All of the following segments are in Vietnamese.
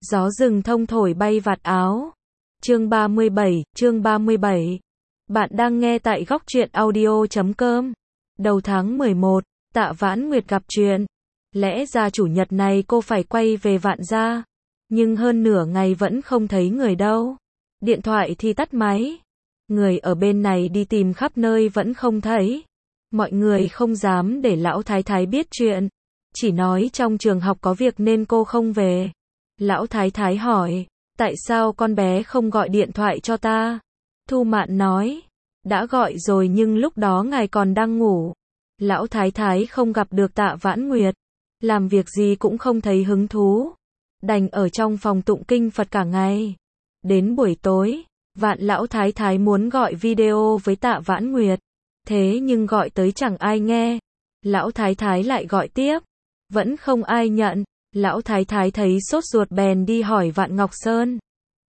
Gió rừng thông thổi bay vạt áo. Chương 37. Bạn đang nghe tại góc truyện audio.com. Đầu tháng 11, Tạ Vãn Nguyệt gặp chuyện. Lẽ ra chủ nhật này cô phải quay về Vạn gia, nhưng hơn nửa ngày vẫn không thấy người đâu. Điện thoại thì tắt máy. Người ở bên này đi tìm khắp nơi vẫn không thấy. Mọi người không dám để lão thái thái biết chuyện, chỉ nói trong trường học có việc nên cô không về. Lão thái thái hỏi, tại sao con bé không gọi điện thoại cho ta? Thu Mạn nói, đã gọi rồi nhưng lúc đó ngài còn đang ngủ. Lão thái thái không gặp được Tạ Vãn Nguyệt, làm việc gì cũng không thấy hứng thú, đành ở trong phòng tụng kinh Phật cả ngày. Đến buổi tối, Vạn lão thái thái muốn gọi video với Tạ Vãn Nguyệt, thế nhưng gọi tới chẳng ai nghe. Lão thái thái lại gọi tiếp, vẫn không ai nhận. Lão thái thái thấy sốt ruột bèn đi hỏi Vạn Ngọc Sơn.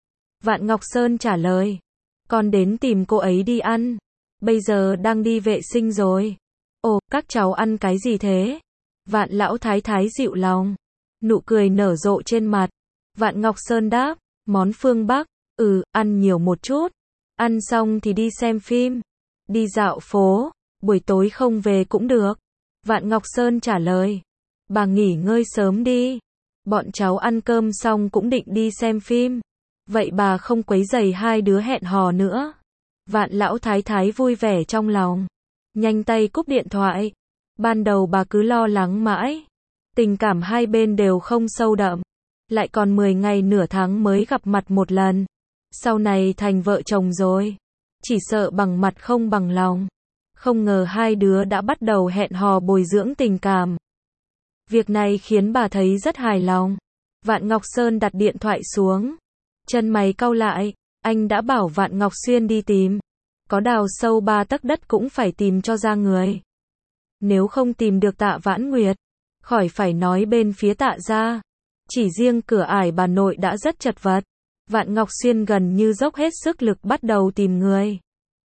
Vạn Ngọc Sơn trả lời, con đến tìm cô ấy đi ăn, bây giờ đang đi vệ sinh rồi. Ồ, các cháu ăn cái gì thế? Vạn lão thái thái dịu lòng, nụ cười nở rộ trên mặt. Vạn Ngọc Sơn đáp, món phương Bắc, ăn nhiều một chút, ăn xong thì đi xem phim, đi dạo phố, buổi tối không về cũng được. Vạn Ngọc Sơn trả lời, bà nghỉ ngơi sớm đi, bọn cháu ăn cơm xong cũng định đi xem phim, vậy bà không quấy rầy hai đứa hẹn hò nữa. Vạn lão thái thái vui vẻ trong lòng, nhanh tay cúp điện thoại. Ban đầu bà cứ lo lắng mãi, tình cảm hai bên đều không sâu đậm, lại còn 10 ngày nửa tháng mới gặp mặt một lần, sau này thành vợ chồng rồi, chỉ sợ bằng mặt không bằng lòng. Không ngờ hai đứa đã bắt đầu hẹn hò bồi dưỡng tình cảm. Việc này khiến bà thấy rất hài lòng. Vạn Ngọc Sơn đặt điện thoại xuống, chân mày cau lại, anh đã bảo Vạn Ngọc Xuyên đi tìm, có đào sâu 3 tấc đất cũng phải tìm cho ra người. Nếu không tìm được Tạ Vãn Nguyệt, khỏi phải nói bên phía Tạ gia, chỉ riêng cửa ải bà nội đã rất chật vật. Vạn Ngọc Xuyên gần như dốc hết sức lực bắt đầu tìm người.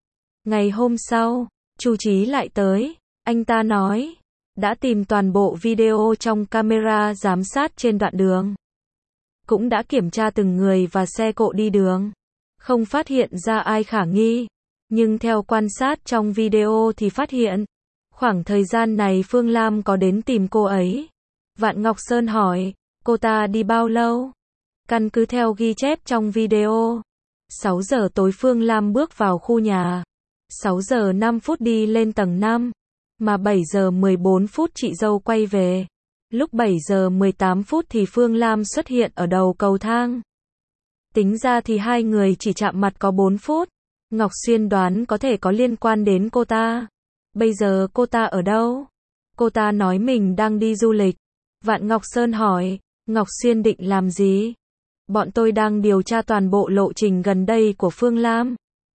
Ngày hôm sau, Chu Chí lại tới, anh ta nói, đã tìm toàn bộ video trong camera giám sát trên đoạn đường, cũng đã kiểm tra từng người và xe cộ đi đường, không phát hiện ra ai khả nghi, nhưng theo quan sát trong video thì phát hiện, khoảng thời gian này Phương Lam có đến tìm cô ấy. Vạn Ngọc Sơn hỏi, cô ta đi bao lâu? Căn cứ theo ghi chép trong video, 6 giờ tối Phương Lam bước vào khu nhà, 6 giờ 5 phút đi lên tầng 5, mà 7 giờ 14 phút chị dâu quay về. Lúc 7 giờ 18 phút thì Phương Lam xuất hiện ở đầu cầu thang. Tính ra thì hai người chỉ chạm mặt có 4 phút. Ngọc Xuyên đoán có thể có liên quan đến cô ta. Bây giờ cô ta ở đâu? Cô ta nói mình đang đi du lịch. Vạn Ngọc Sơn hỏi, Ngọc Xuyên định làm gì? Bọn tôi đang điều tra toàn bộ lộ trình gần đây của Phương Lam,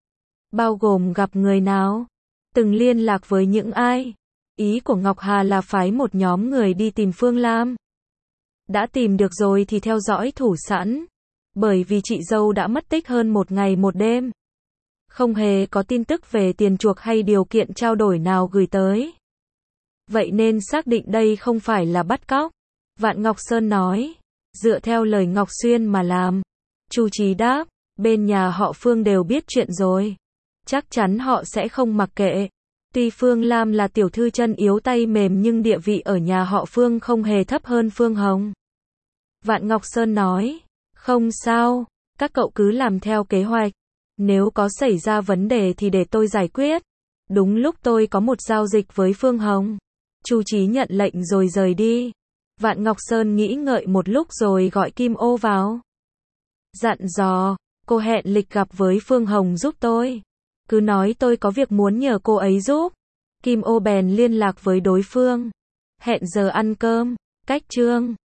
bao gồm gặp người nào, từng liên lạc với những ai. Ý của Ngọc Hà là phái một nhóm người đi tìm Phương Lam. Đã tìm được rồi thì theo dõi thủ sẵn, bởi vì chị dâu đã mất tích hơn 1 ngày 1 đêm. Không hề có tin tức về tiền chuộc hay điều kiện trao đổi nào gửi tới. Vậy nên xác định đây không phải là bắt cóc. Vạn Ngọc Sơn nói, dựa theo lời Ngọc Xuyên mà làm. Chu Chí đáp, bên nhà họ Phương đều biết chuyện rồi, chắc chắn họ sẽ không mặc kệ. Tuy Phương Lam là tiểu thư chân yếu tay mềm nhưng địa vị ở nhà họ Phương không hề thấp hơn Phương Hồng. Vạn Ngọc Sơn nói, không sao, các cậu cứ làm theo kế hoạch. Nếu có xảy ra vấn đề thì để tôi giải quyết. Đúng lúc tôi có một giao dịch với Phương Hồng. Chu Chí nhận lệnh rồi rời đi. Vạn Ngọc Sơn nghĩ ngợi một lúc rồi gọi Kim Ô vào. Dặn dò, cô hẹn lịch gặp với Phương Hồng giúp tôi. Cứ nói tôi có việc muốn nhờ cô ấy giúp. Kim Ô bèn liên lạc với đối phương. Hẹn giờ ăn cơm, cách chương.